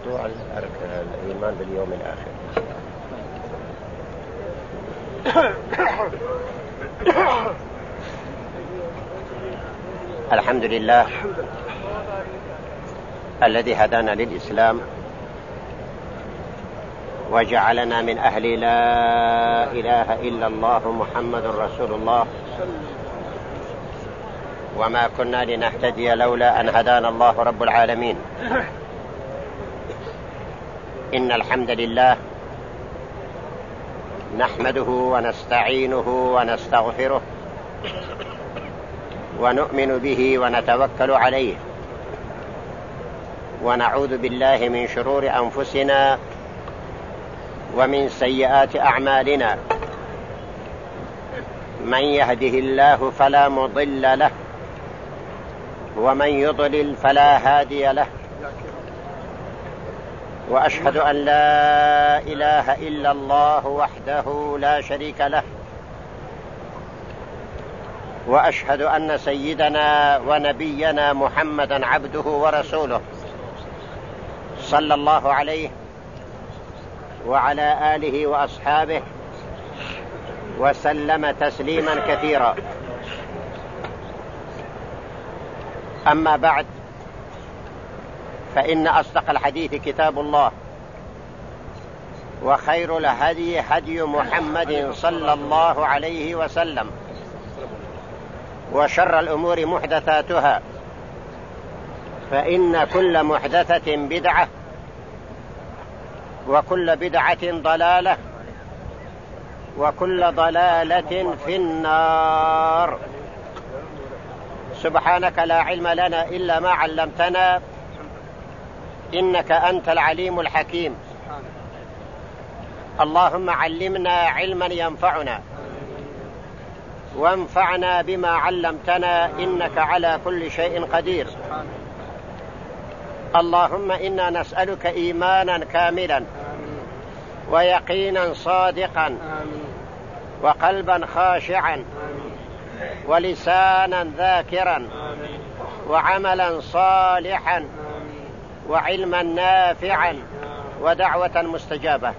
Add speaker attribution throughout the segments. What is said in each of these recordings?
Speaker 1: موضوع الإيمان باليوم الآخر. الحمد لله الذي هدانا للإسلام وجعلنا من أهل لا إله إلا الله محمد رسول الله، وما كنا لنهتدي لولا أن هدانا الله رب العالمين. إن الحمد لله نحمده ونستعينه ونستغفره ونؤمن به ونتوكل عليه، ونعوذ بالله من شرور أنفسنا ومن سيئات أعمالنا. من يهده الله فلا مضل له، ومن يضلل فلا هادي له، وأشهد أن لا إله إلا الله وحده لا شريك له، وأشهد أن سيدنا ونبينا محمدا عبده ورسوله صلى الله عليه وعلى آله وأصحابه وسلم تسليما كثيرا. أما بعد، فإن أصدق الحديث كتاب الله، وخير الهدي هدي محمد صلى الله عليه وسلم، وشر الأمور محدثاتها، فإن كل محدثة بدعة، وكل بدعة ضلالة، وكل ضلالة في النار. سبحانك لا علم لنا إلا ما علمتنا، إنك أنت العليم الحكيم. اللهم علمنا علما ينفعنا، وانفعنا بما علمتنا، إنك على كل شيء قدير. اللهم إنا نسألك إيمانا كاملا، ويقينا صادقا، وقلبا خاشعا، ولسانا ذاكرا، وعملا صالحا، وعلما نافعا، ودعوة مستجابة.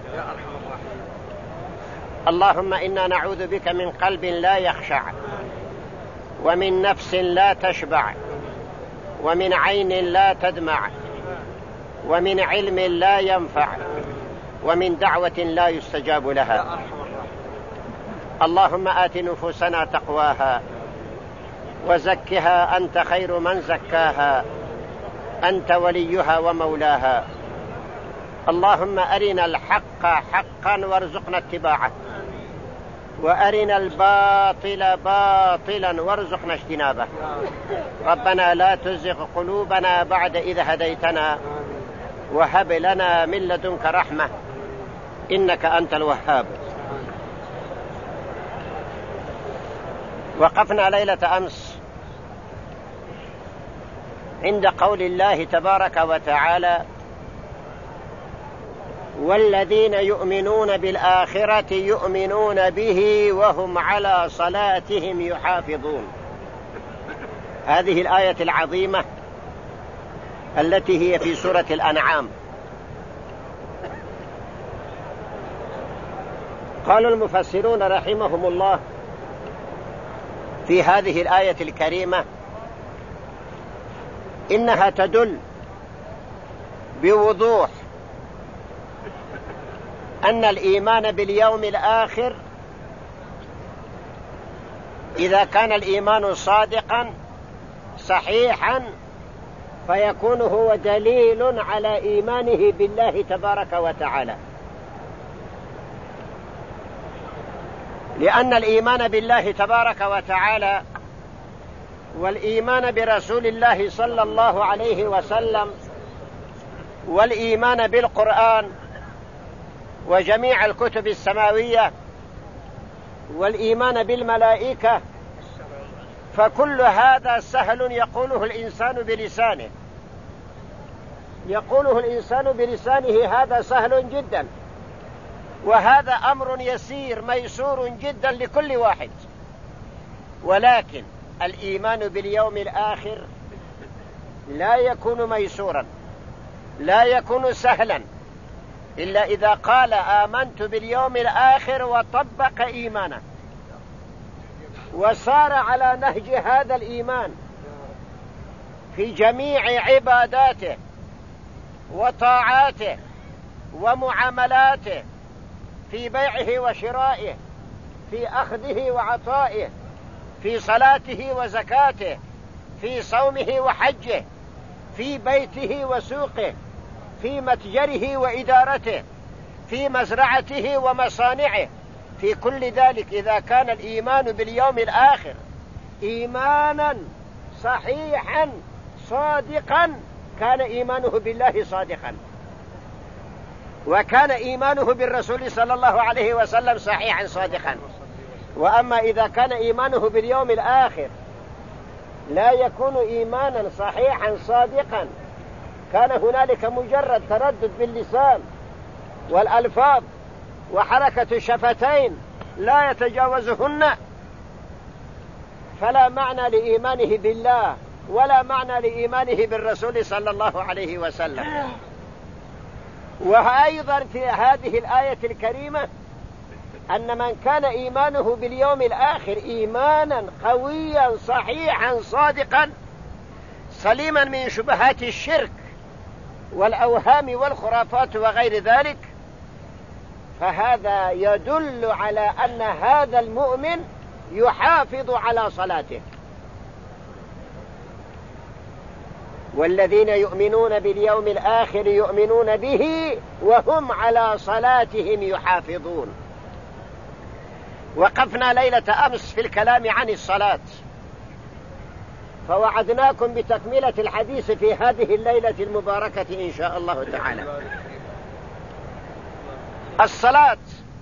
Speaker 1: اللهم إنا نعوذ بك من قلب لا يخشع، ومن نفس لا تشبع، ومن عين لا تدمع، ومن علم لا ينفع، ومن دعوة لا يستجاب لها. اللهم آت نفوسنا تقواها، وزكها أنت خير من زكاها، أنت وليها ومولاها. اللهم أرنا الحق حقا وارزقنا اتباعه، وأرنا الباطل باطلا وارزقنا اجتنابه. ربنا لا تزغ قلوبنا بعد إذ هديتنا، وهب لنا من لدنك رحمة، إنك أنت الوهاب. وقفنا ليلة أمس عند قول الله تبارك وتعالى: والذين يؤمنون بالآخرة يؤمنون به وهم على صلاتهم يحافظون. هذه الآية العظيمة التي هي في سورة الأنعام. قال المفسرون رحمهم الله في هذه الآية الكريمة إنها تدل بوضوح أن الإيمان باليوم الآخر، إذا كان الإيمان صادقا صحيحا، فيكون هو دليل على إيمانه بالله تبارك وتعالى. لأن الإيمان بالله تبارك وتعالى والإيمان برسول الله صلى الله عليه وسلم والإيمان بالقرآن وجميع الكتب السماوية والإيمان بالملائكة، فكل هذا سهل يقوله الإنسان بلسانه، يقوله الإنسان بلسانه، هذا سهل جدا، وهذا أمر يسير ميسور جدا لكل واحد. ولكن الإيمان باليوم الآخر لا يكون ميسورا، لا يكون سهلا إلا إذا قال آمنت باليوم الآخر وطبق إيمانه وسار على نهج هذا الإيمان في جميع عباداته وطاعاته ومعاملاته، في بيعه وشرائه، في أخذه وعطائه، في صلاته وزكاته، في صومه وحجه، في بيته وسوقه، في متجره وإدارته، في مزرعته ومصانعه. في كل ذلك إذا كان الإيمان باليوم الآخر إيمانا صحيحا صادقا كان إيمانه بالله صادقا، وكان إيمانه بالرسول صلى الله عليه وسلم صحيحا صادقا. وأما إذا كان إيمانه باليوم الآخر لا يكون إيمانا صحيحا صادقا، كان هنالك مجرد تردد باللسان والألفاظ وحركة الشفتين لا يتجاوزهن، فلا معنى لإيمانه بالله ولا معنى لإيمانه بالرسول صلى الله عليه وسلم. وأيضا في هذه الآية الكريمة أن من كان إيمانه باليوم الآخر إيمانا قويا صحيحا صادقا سليما من شبهات الشرك والأوهام والخرافات وغير ذلك، فهذا يدل على أن هذا المؤمن يحافظ على صلاته. والذين يؤمنون باليوم الآخر يؤمنون به وهم على صلاتهم يحافظون. وقفنا ليلة أمس في الكلام عن الصلاة، فوعدناكم بتكملة الحديث في هذه الليلة المباركة إن شاء الله تعالى. الصلاة،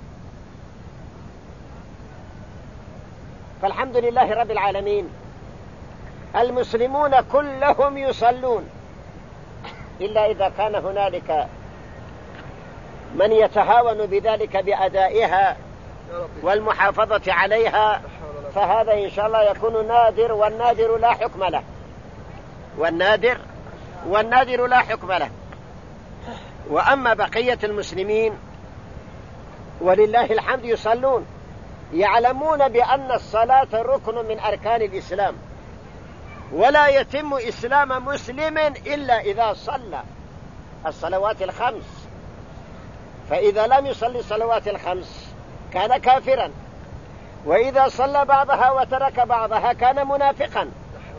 Speaker 1: فالحمد لله رب العالمين المسلمون كلهم يصلون، إلا إذا كان هنالك من يتهاون بذلك بأدائها والمحافظة عليها، فهذا إن شاء الله يكون نادر، والنادر لا حكم له، والنادر لا حكم له. وأما بقية المسلمين ولله الحمد يصلون، يعلمون بأن الصلاة ركن من أركان الإسلام، ولا يتم إسلام مسلم إلا إذا صلى الصلوات الخمس، فإذا لم يصلي الصلوات الخمس كان كافرا، وإذا صلى بعضها وترك بعضها كان منافقا،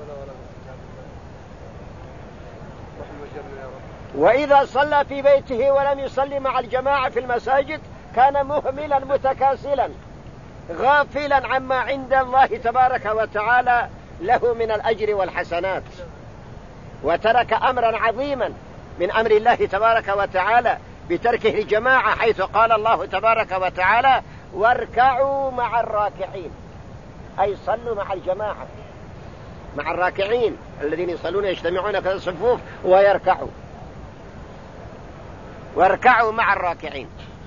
Speaker 1: وإذا صلى في بيته ولم يصلي مع الجماعة في المساجد كان مهملا متكاسلا غافلا عما عند الله تبارك وتعالى له من الأجر والحسنات، وترك أمرا عظيما من أمر الله تبارك وتعالى بتركه الجماعة، حيث قال الله تبارك وتعالى واركعوا مع الراكعين، أي صلوا مع الجماعة، مع الراكعين الذين يصلون يجتمعون في الصفوف ويركعوا، واركعوا مع الراكعين.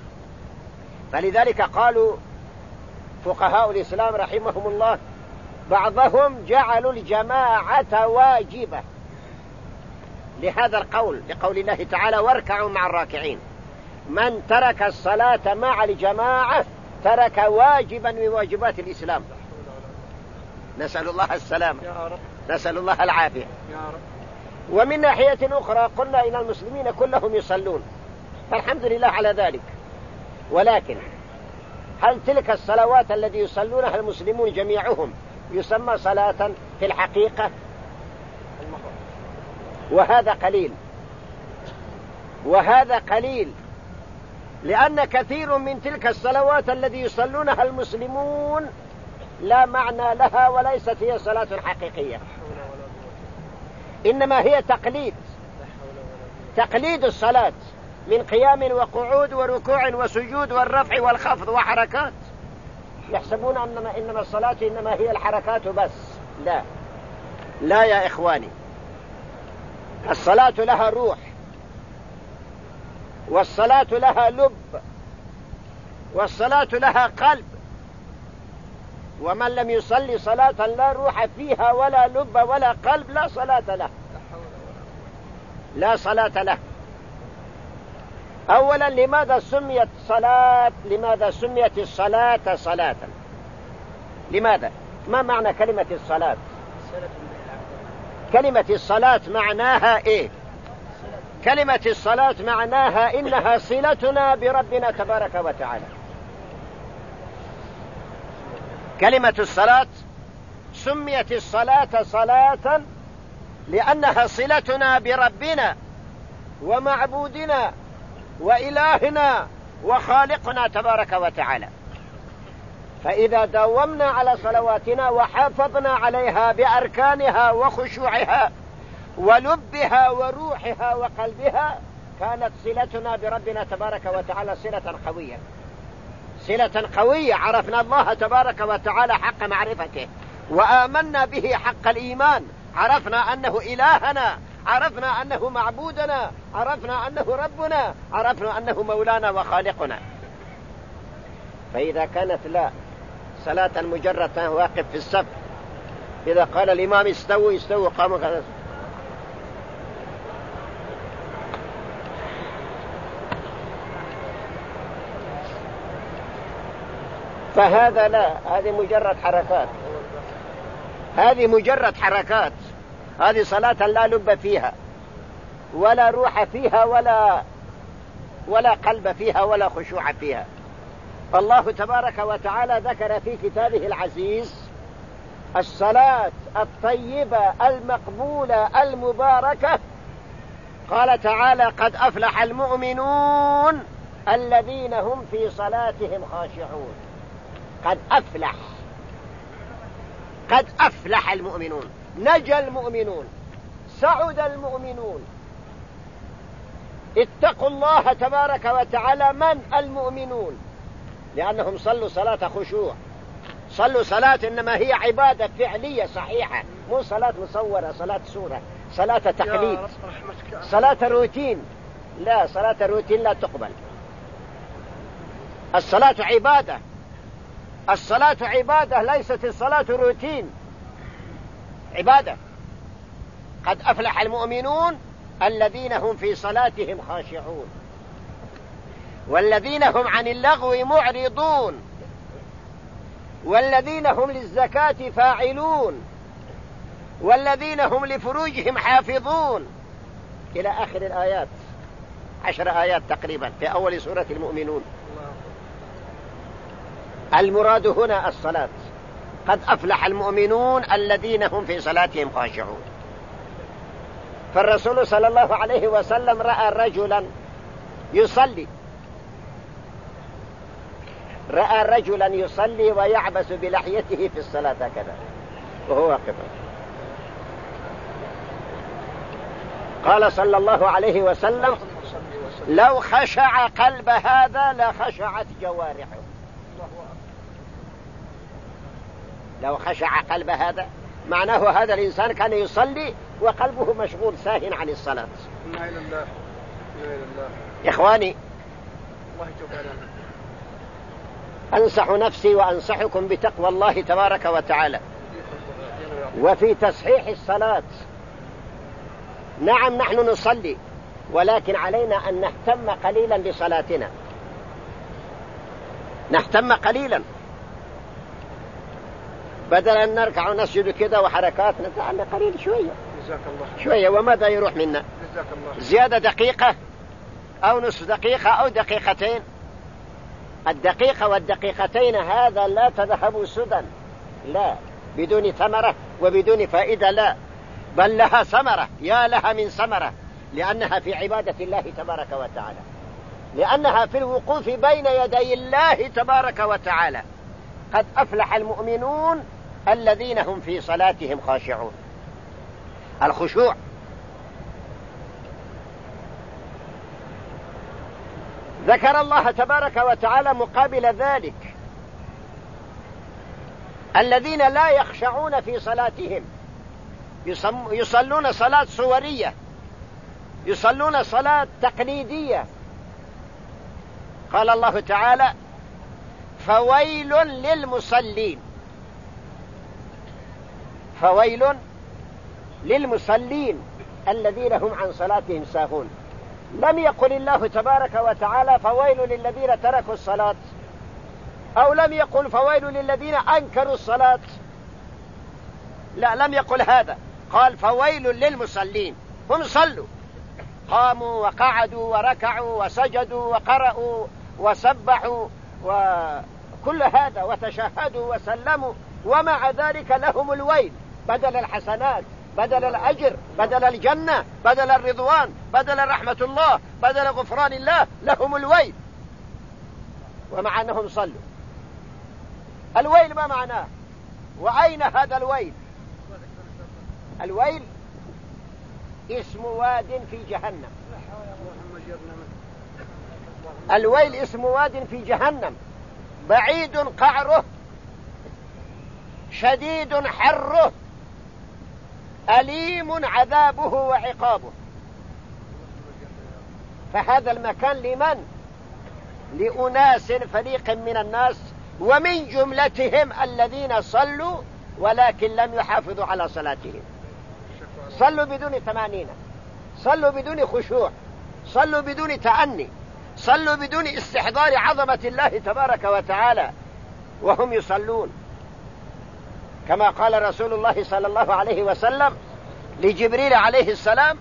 Speaker 1: فلذلك قالوا فقهاء الإسلام رحمهم الله بعضهم جعلوا الجماعة واجبة لهذا القول، لقول الله تعالى واركعوا مع الراكعين. من ترك الصلاة مع الجماعة ترك واجبا من واجبات الإسلام، نسأل الله السلام، نسأل الله العافية. ومن ناحية أخرى قلنا إن المسلمين كلهم يصلون، فالحمد لله على ذلك، ولكن هل تلك الصلوات التي يصلونها المسلمون جميعهم يسمى صلاة في الحقيقة؟ وهذا قليل، وهذا قليل، لأن كثير من تلك الصلوات التي يصلونها المسلمون لا معنى لها وليست هي صلاة حقيقية، إنما هي تقليد الصلاة من قيام وقعود وركوع وسجود والرفع والخفض وحركات، يحسبون إنما الصلاة إنما هي الحركات بس. لا يا إخواني، الصلاة لها روح، والصلاة لها لب، والصلاة لها قلب، ومن لم يصلي صلاة لا روح فيها ولا لب ولا قلب لا صلاة له، لا صلاة له. أولا لماذا سميت الصلاة صلاة؟ لماذا؟ ما معنى كلمة الصلاة؟ كلمة الصلاة معناها إيه؟ كلمة الصلاة معناها إنها صلتنا بربنا تبارك وتعالى. كلمة الصلاة سميت الصلاة صلاة لأنها صلتنا بربنا ومعبودنا وإلهنا وخالقنا تبارك وتعالى. فإذا داومنا على صلواتنا وحافظنا عليها بأركانها وخشوعها ولبها وروحها وقلبها كانت صلتنا بربنا تبارك وتعالى صلة قوية، صلة قوية. عرفنا الله تبارك وتعالى حق معرفته وآمنا به حق الإيمان، عرفنا أنه إلهنا، عرفنا أنه معبودنا، عرفنا أنه ربنا، عرفنا أنه مولانا وخالقنا. فإذا كانت لا صلاة مجرد واقف في الصف، إذا قال الإمام استووا استووا قاموا كذا، فهذا لا، هذه مجرد حركات، هذه مجرد حركات، هذه صلاة لا لب فيها ولا روح فيها ولا قلب فيها ولا خشوع فيها. فالله تبارك وتعالى ذكر في كتابه العزيز الصلاة الطيبة المقبولة المباركة. قال تعالى قد أفلح المؤمنون الذين هم في صلاتهم خاشعون. قد أفلح، قد أفلح المؤمنون، نجا المؤمنون، سعد المؤمنون. اتقوا الله تبارك وتعالى. من المؤمنون؟ لأنهم صلوا صلاة خشوع، صلوا صلاة إنما هي عبادة فعلية صحيحة، مو صلاة مصورة، صلاة صورة، صلاة تقليد، صلاة روتين. لا، صلاة الروتين لا تقبل. الصلاة عبادة، الصلاة عبادة، ليست الصلاة روتين، عبادة. قد أفلح المؤمنون الذين هم في صلاتهم خاشعون والذين هم عن اللغو معرضون والذين هم للزكاة فاعلون والذين هم لفروجهم حافظون إلى آخر الآيات، 10 آيات تقريبا في أول سورة المؤمنون. المراد هنا الصلاة. قد أفلح المؤمنون الذين هم في صلاتهم خاشعون. فالرسول صلى الله عليه وسلم رأى رجلا يصلي، رأى رجلا يصلي ويعبس بلحيته في الصلاة هكذا وهو واقف. قال صلى الله عليه وسلم لو خشع قلب هذا لخشعت جوارحه. لو خشع قلب هذا معناه هذا الإنسان كان يصلي وقلبه مشغول ساهن عن الصلاة.
Speaker 2: إنا إلى الله، إنا إلى الله.
Speaker 1: إخواني،
Speaker 2: الله يتوب علينا.
Speaker 1: أنصح نفسي وأنصحكم بتقوى الله تبارك وتعالى وفي تصحيح الصلاة. نعم نحن نصلي، ولكن علينا أن نهتم قليلا بصلاتنا، نهتم قليلا، بدلا أن نركع ونسجد كذا وحركات، نتعلم قليل شوية شوية. وماذا يروح منا؟ زيادة دقيقة أو نصف دقيقة أو دقيقتين. الدقيقة والدقيقتين هذا لا تذهب سدى، لا، بدون ثمرة وبدون فائدة، لا، بل لها ثمرة، يا لها من ثمرة، لأنها في عبادة الله تبارك وتعالى، لأنها في الوقوف بين يدي الله تبارك وتعالى. قد أفلح المؤمنون الذين هم في صلاتهم خاشعون. الخشوع ذكر الله تبارك وتعالى مقابل ذلك الذين لا يخشعون في صلاتهم، يصلون صلاة صورية، يصلون صلاة تقليدية. قال الله تعالى فويل للمصلين، فويل للمصلين الذين هم عن صلاتهم ساهون. لم يقل الله تبارك وتعالى فويل للذين تركوا الصلاة، أو لم يقل فويل للذين أنكروا الصلاة، لا، لم يقل هذا، قال فويل للمصلين. هم صلوا، قاموا وقعدوا وركعوا وسجدوا وقرأوا وسبحوا وكل هذا وتشهدوا وسلموا، ومع ذلك لهم الويل، بدل الحسنات، بدل الأجر، بدل الجنة، بدل الرضوان، بدل رحمة الله، بدل غفران الله، لهم الويل ومع أنهم صلوا. الويل ما معناه؟ وأين هذا الويل؟ الويل اسم واد في جهنم. الويل اسم واد في جهنم، بعيد قعره، شديد حره، أليم عذابه وعقابه. فهذا المكان لمن؟ لأناس، فريق من الناس، ومن جملتهم الذين صلوا ولكن لم يحافظوا على صلاتهم. صلوا بدون طمأنينة، صلوا بدون خشوع، صلوا بدون تأني، صلوا بدون استحضار عظمة الله تبارك وتعالى وهم يصلون، كما قال رسول الله صلى الله عليه وسلم لجبريل عليه السلام،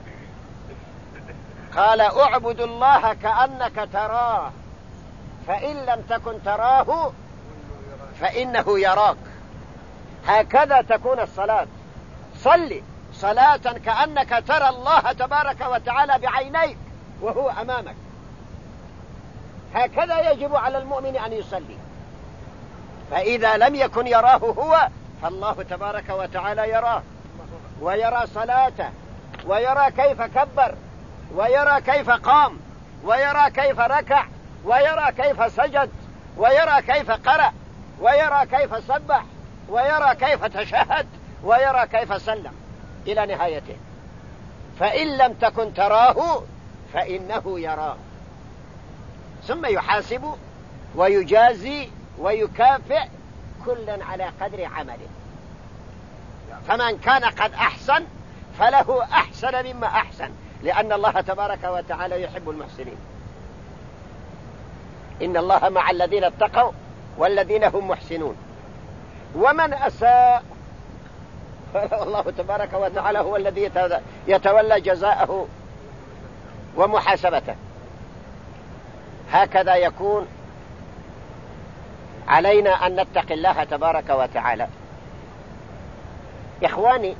Speaker 1: قال اعبد الله كأنك تراه فإن لم تكن تراه فإنه يراك. هكذا تكون الصلاة، صلي صلاة كأنك ترى الله تبارك وتعالى بعينيك وهو أمامك. هكذا يجب على المؤمن أن يصلي. فإذا لم يكن يراه هو فالله تبارك وتعالى يراه، ويرى صلاته، ويرى كيف كبر، ويرى كيف قام، ويرى كيف ركع، ويرى كيف سجد، ويرى كيف قرأ، ويرى كيف سبح، ويرى كيف تشهد، ويرى كيف سلم إلى نهايته. فإن لم تكن تراه فإنه يراك، ثم يحاسب ويجازي ويكافئ كلا على قدر عمله. فمن كان قد أحسن فله أحسن مما أحسن، لأن الله تبارك وتعالى يحب المحسنين. إن الله مع الذين اتقوا والذين هم محسنون. ومن أساء فالله تبارك وتعالى هو الذي يتولى جزاءه ومحاسبته. هكذا يكون علينا أن نتقي الله تبارك وتعالى. إخواني،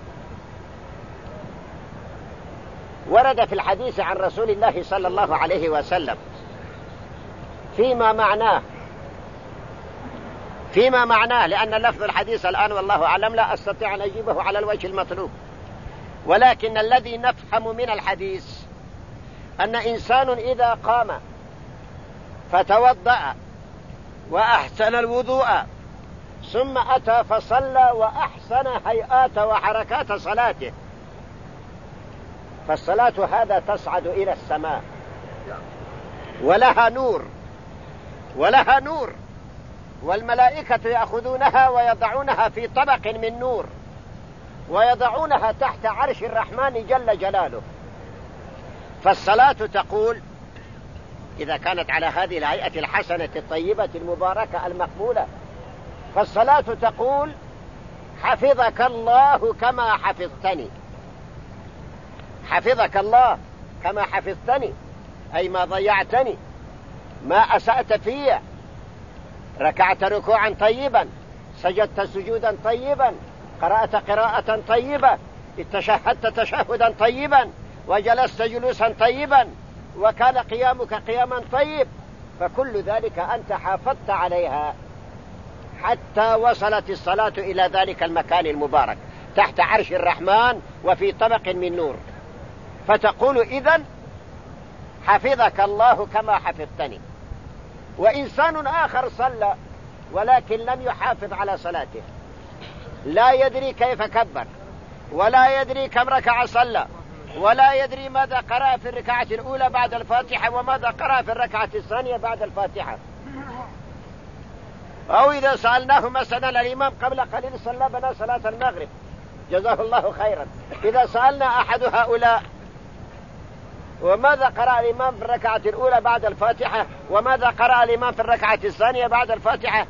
Speaker 1: ورد في الحديث عن رسول الله صلى الله عليه وسلم فيما معناه، لأن لفظ الحديث الآن والله أعلم لا أستطيع أن أجيبه على الوجه المطلوب، ولكن الذي نفهم من الحديث أن إنسان إذا قام فتوضأ وأحسن الوضوء ثم أتى فصلى وأحسن هيئات وحركات صلاته، فالصلاة هذا تصعد إلى السماء ولها نور، والملائكة يأخذونها ويضعونها في طبق من نور ويضعونها تحت عرش الرحمن جل جلاله. فالصلاة تقول إذا كانت على هذه الهيئة الحسنة الطيبة المباركة المقبولة، فالصلاة تقول حفظك الله كما حفظتني، حفظك الله كما حفظتني، أي ما ضيعتني، ما أسأت فيه، ركعت ركوعا طيبا، سجدت سجودا طيبا، قرأت قراءة طيبة، تشهدت تشهدا طيبا، وجلست جلوسا طيبا، وكان قيامك قياما طيب، فكل ذلك أنت حافظت عليها حتى وصلت الصلاة إلى ذلك المكان المبارك تحت عرش الرحمن وفي طبق من نور. فتقول إذن حفظك الله كما حفظتني. وإنسان آخر صلى ولكن لم يحافظ على صلاته، لا يدري كيف كبر، ولا يدري كم ركع صلى، ولا يدري ماذا قرأ في الركعة الأولى بعد الفاتحة وماذا قرأ في الركعة الثانية بعد الفاتحة. أو إذا سألناه مثلا الإمام قبل قليل صلى بنا صلاة المغرب جزاه الله خيرا، إذا سألنا أحد هؤلاء وماذا قرأ الإمام في الركعة الأولى بعد الفاتحة؟ وماذا قرأ الإمام في الركعة الثانية بعد الفاتحة؟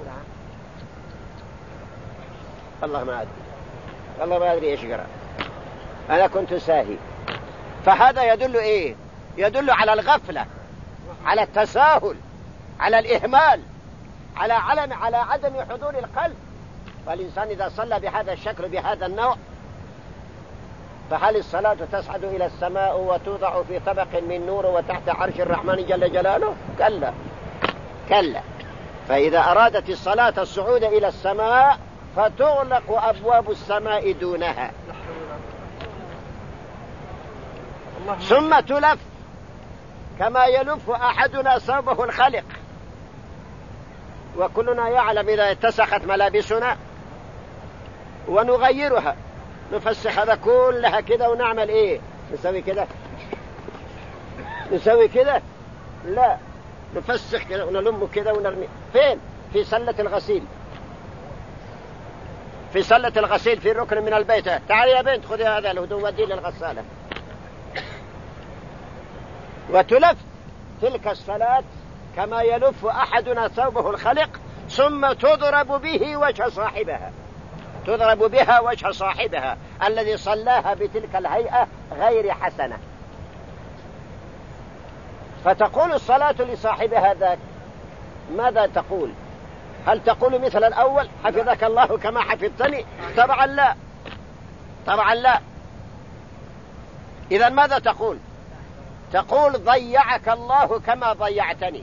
Speaker 1: الله ما أدري، الله ما أدري إيش قرأ، أنا كنت ساهي. فهذا يدل إيه؟ يدل على الغفلة، على التساهل، على الإهمال، على عدم حضور القلب. فالإنسان إذا صلى بهذا الشكل بهذا النوع، فهل الصلاة تصعد إلى السماء وتوضع في طبق من نور وتحت عرش الرحمن جل جلاله؟ كلا كلا. فإذا أرادت الصلاة الصعود إلى السماء فتغلق أبواب السماء دونها، ثم تلف كما يلف أحدنا ثوبه الخلق. وكلنا يعلم إذا اتسخت ملابسنا ونغيرها نفسخ هذا كلها كده ونعمل إيه؟ نسوي كده؟ نسوي كده؟ لا، نفسخ كده ونلم كده ونرمي. فين؟ في سلة الغسيل، في سلة الغسيل في ركن من البيت. تعالي يا بنت خذي هذا الهدوم وديه للغسالة. وتلف تلك الصلاة كما يلف أحدنا ثوبه الخلق، ثم تضرب به وجه صاحبها، تضرب بها وجه صاحبها الذي صلاها بتلك الهيئة غير حسنة. فتقول الصلاة لصاحبها ذاك ماذا تقول؟ هل تقول مثل الأول حفظك الله كما حفظتني؟ طبعا لا، طبعا لا. إذن ماذا تقول؟ تقول ضيعك الله كما ضيعتني،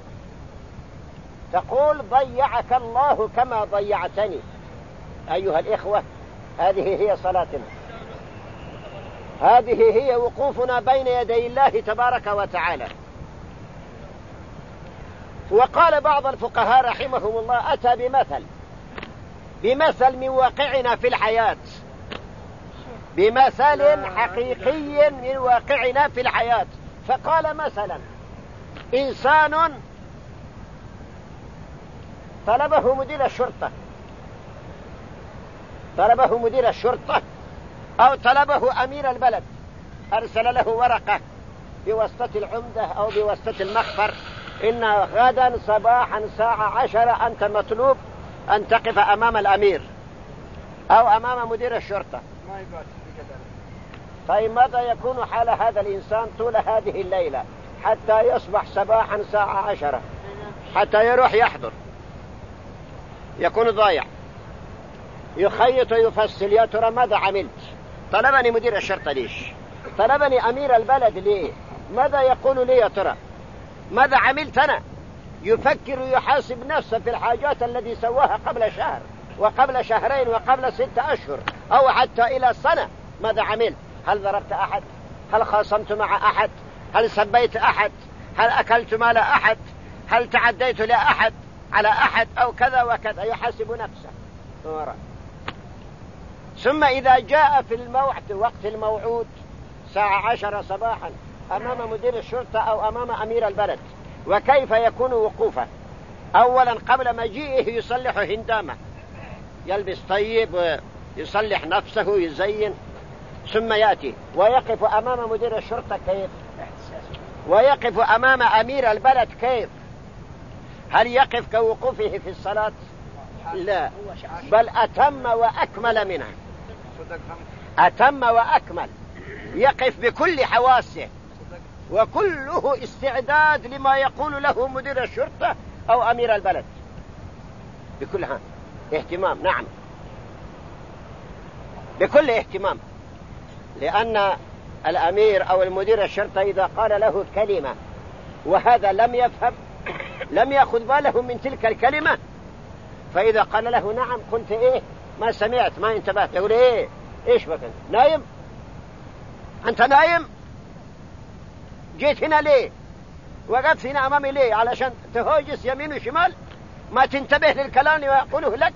Speaker 1: تقول ضيعك الله كما ضيعتني. أيها الإخوة، هذه هي صلاتنا، هذه هي وقوفنا بين يدي الله تبارك وتعالى. وقال بعض الفقهاء رحمهم الله أتى بمثل من واقعنا في الحياة، بمثل حقيقي من واقعنا في الحياة. فقال مثلا إنسان طلبه مدير الشرطة، طلبه مدير الشرطة أو طلبه أمير البلد، أرسل له ورقة بواسطة العمدة أو بواسطة المخفر إن غدا صباحا الساعة 10 أنت مطلوب أن تقف أمام الأمير أو أمام مدير الشرطة. طيب ماذا يكون حال هذا الإنسان طول هذه الليلة حتى يصبح صباحا الساعة 10 حتى يروح يحضر؟ يكون ضايع، يخيط ويفصل. يا ترى ماذا عملت؟ طلبني مدير الشرطة ليش؟ طلبني أمير البلد ليه؟ ماذا يقول لي يا ترى؟ ماذا عملت أنا؟ يفكر ويحاسب نفسه في الحاجات التي سواها قبل شهر وقبل شهرين وقبل 6 أشهر أو حتى إلى سنة. ماذا عملت؟ هل ضربت أحد؟ هل خاصمت مع أحد؟ هل سبيت أحد؟ هل أكلت مال أحد؟ هل تعديت لأحد على أحد أو كذا وكذا؟ يحاسب نفسه. ثم إذا جاء في وقت الموعود الساعة 10 صباحا أمام مدير الشرطة أو أمام أمير البلد، وكيف يكون وقوفه؟ أولا قبل مجيئه يصلح هندامه، يلبس طيب ويصلح نفسه ويزين، ثم يأتي ويقف أمام مدير الشرطة كيف؟ ويقف أمام أمير البلد كيف؟ هل يقف كوقوفه في الصلاة؟ لا، بل أتم وأكمل منها، أتم وأكمل، يقف بكل حواسه وكله استعداد لما يقول له مدير الشرطة أو أمير البلد، بكلها اهتمام. نعم، بكل اهتمام، لأن الأمير أو المدير الشرطة إذا قال له كلمة وهذا لم يفهم، لم يأخذ باله من تلك الكلمة، فإذا قال له نعم قلت إيه ما سمعت ما انتبهت، يقول إيه إيش بك أنت نايم؟ أنت نايم؟ جيت هنا ليه؟ وقفت هنا أمامي ليه؟ علشان تهوجس يمين وشمال ما تنتبه للكلام اللي يقوله لك؟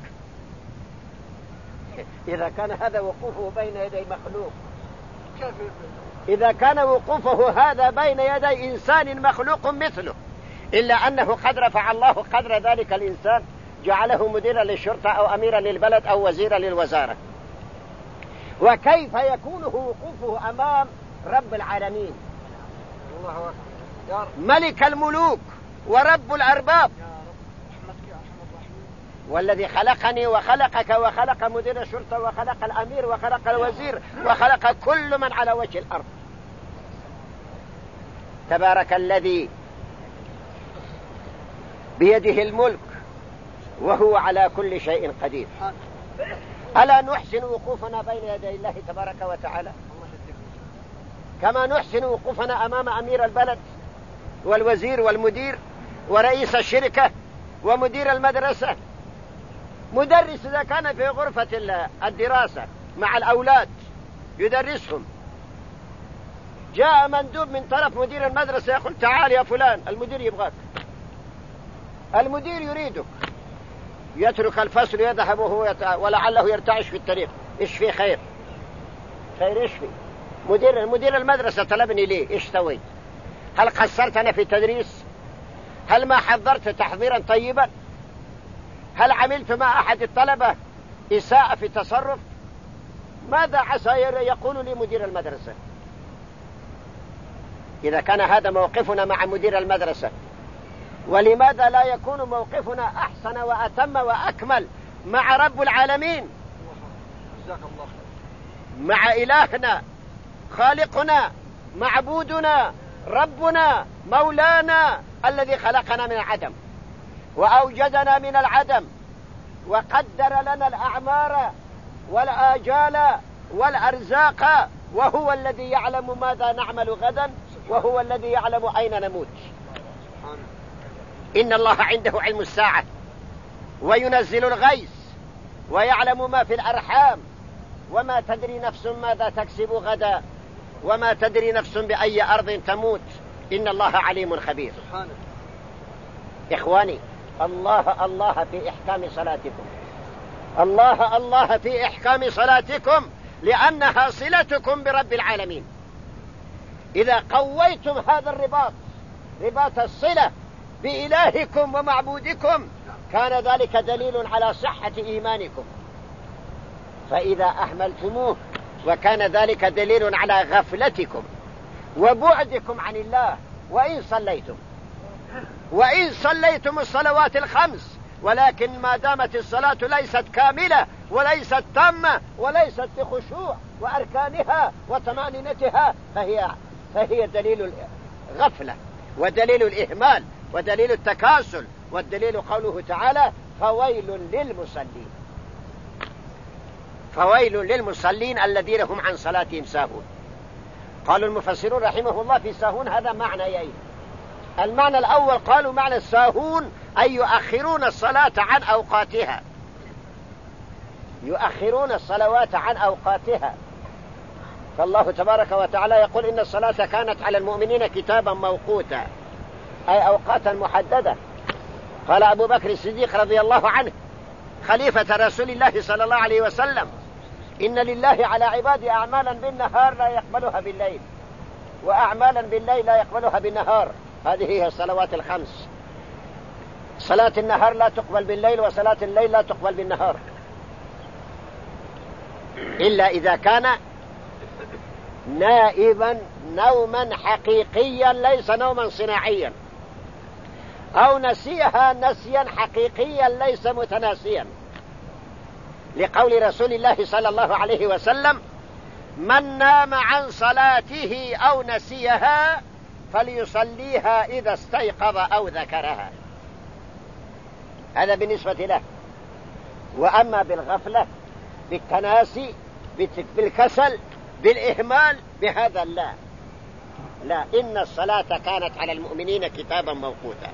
Speaker 1: إذا كان هذا وقوفه بين يدي مخلوق، إذا كان وقوفه هذا بين يدي إنسان مخلوق مثله، إلا أنه قد رفع الله قدر ذلك الإنسان، جعله مديرا للشرطة أو أميرا للبلد أو وزيرا للوزارة. وكيف يكون وقوفه أمام رب العالمين
Speaker 2: الله أكبر يا رب.
Speaker 1: ملك الملوك ورب الأرباب،
Speaker 2: يا رب رحمتك يا أرحم الراحمين.
Speaker 1: والذي خلقني وخلقك وخلق مدير الشرطة وخلق الأمير وخلق الوزير وخلق كل من على وجه الأرض. تبارك الذي بيده الملك وهو على كل شيء قدير. ألا نحسن وقوفنا بين يدي الله تبارك وتعالى كما نحسن وقوفنا أمام أمير البلد والوزير والمدير ورئيس الشركة ومدير المدرسة؟ مدرس إذا كان في غرفة الدراسة مع الأولاد يدرسهم، جاء مندوب من طرف مدير المدرسة يقول تعال يا فلان، المدير يبغاك، المدير يريدك، يترك الفصل ويذهب وهو ولعله يرتعش في الطريق. إيش في خير؟ خير إيش في؟ مدير المدرسة طلبني ليه؟ إيش سويت؟ هل قصرت أنا في التدريس؟ هل ما حضرت تحضيرا طيبا؟ هل عملت مع أحد الطلبة إساءة في تصرف؟ ماذا عسى يقول لي مدير المدرسة؟ إذا كان هذا موقفنا مع مدير المدرسة، ولماذا لا يكون موقفنا أحسن وأتم وأكمل مع رب العالمين، مع إلهنا خالقنا معبودنا ربنا مولانا الذي خلقنا من العدم وأوجدنا من العدم وقدر لنا الأعمار والآجال والأرزاق، وهو الذي يعلم ماذا نعمل غدا، وهو الذي يعلم أين نموت. إن الله عنده علم الساعة وينزل الغيث ويعلم ما في الأرحام، وما تدري نفس ماذا تكسب غدا، وما تدري نفس بأي أرض تموت، إن الله عليم خبير. إخواني، الله الله في إحكام صلاتكم، الله الله في إحكام صلاتكم، لأنها صلتكم برب العالمين. إذا قويتم هذا الرباط، رباط الصلة بإلهكم ومعبودكم، كان ذلك دليل على صحة إيمانكم. فإذا أهملتموه وكان ذلك دليل على غفلتكم وبعدكم عن الله. وإن صليتم الصلوات الخمس، ولكن ما دامت الصلاة ليست كاملة وليست تامة وليست بخشوع وأركانها وطمأنينتها، فهي دليل الغفلة ودليل الإهمال ودليل التكاسل، والدليل قوله تعالى فويل للمصلين الذين هم عن صلاتهم ساهون. قالوا المفسرون رحمه الله في ساهون هذا معنيين. المعنى الأول قالوا معنى الساهون أي يؤخرون الصلاة عن أوقاتها، يؤخرون الصلوات عن أوقاتها. فالله تبارك وتعالى يقول إن الصلاة كانت على المؤمنين كتابا موقوتا، أي أوقاتا محددة. قال أبو بكر الصديق رضي الله عنه خليفة رسول الله صلى الله عليه وسلم: إن لله على عباده أعمالا بالنهار لا يقبلها بالليل، وأعمالا بالليل لا يقبلها بالنهار. هذه هي الصلوات الخمس. صلاة النهار لا تقبل بالليل، وصلاة الليل لا تقبل بالنهار، إلا إذا كان نائبا نوما حقيقيا ليس نوما صناعيا، أو نسيها نسيا حقيقيا ليس متناسيا، لقول رسول الله صلى الله عليه وسلم: من نام عن صلاته أو نسيها فليصليها إذا استيقظ أو ذكرها. هذا بالنسبة له. وأما بالغفلة، بالتناسي، بالكسل، بالإهمال، بهذا لا، إن الصلاة كانت على المؤمنين كتابا موقوتا.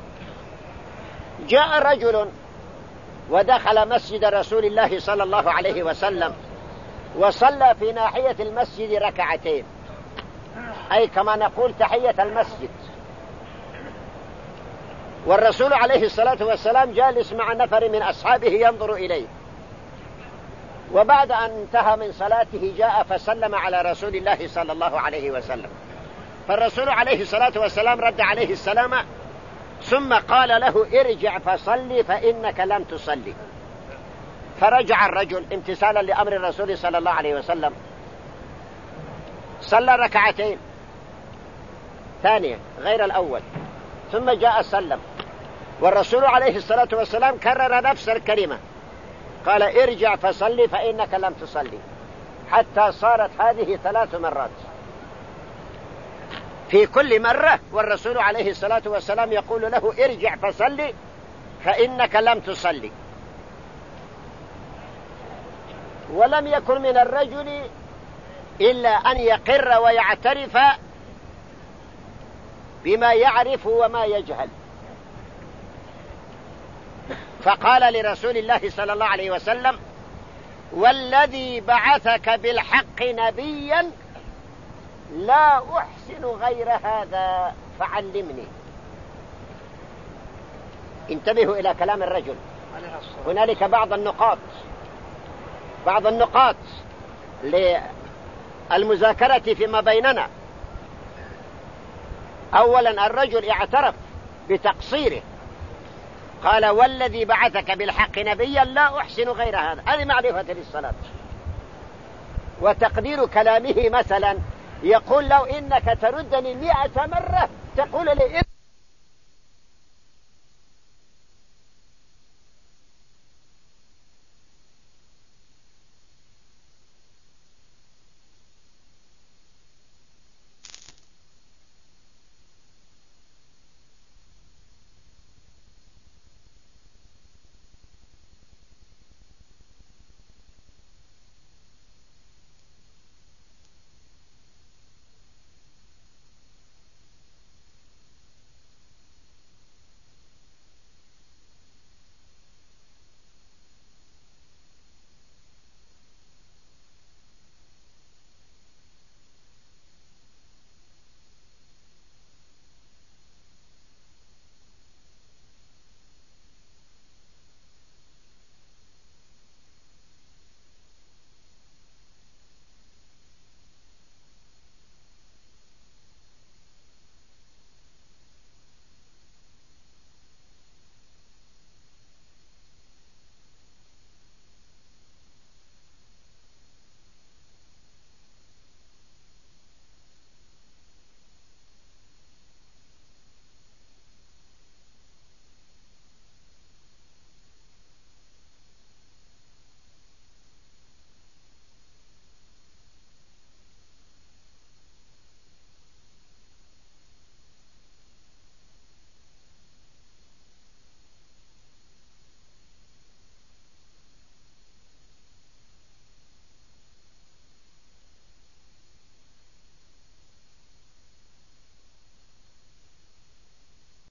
Speaker 1: جاء رجل ودخل مسجد رسول الله صلى الله عليه وسلم وصلى في ناحية المسجد ركعتين، أي كما نقول تحية المسجد، والرسول عليه الصلاة والسلام جالس مع نفر من أصحابه ينظر إليه. وبعد أن انتهى من صلاته جاء فسلم على رسول الله صلى الله عليه وسلم، فالرسول عليه الصلاة والسلام رد عليه السلام، ثم قال له: ارجع فصلي فإنك لم تصلي. فرجع الرجل امتثالا لأمر الرسول صلى الله عليه وسلم، صلى ركعتين، ثانية غير الأول، ثم جاء سلم، والرسول عليه الصلاة والسلام كرر نفس الكلمة، قال ارجع فصلي فإنك لم تصلي، حتى صارت هذه 3 مرات في كل مرة، والرسول عليه الصلاة والسلام يقول له ارجع فصلي فإنك لم تصلي. ولم يكن من الرجل إلا أن يقر ويعترف بما يعرف وما يجهل. فقال لرسول الله صلى الله عليه وسلم والذي بعثك بالحق نبيا لا أحسن غير هذا فعلمني. انتبهوا إلى كلام الرجل، هنالك بعض النقاط للمذاكرة فيما بيننا. أولا الرجل اعترف بتقصيره، قال والذي بعثك بالحق نبيا لا أحسن غير هذا، هذه معرفة للصلاة. وتقدير كلامه مثلا يقول لو إنك تردني 100 مرة تقول لي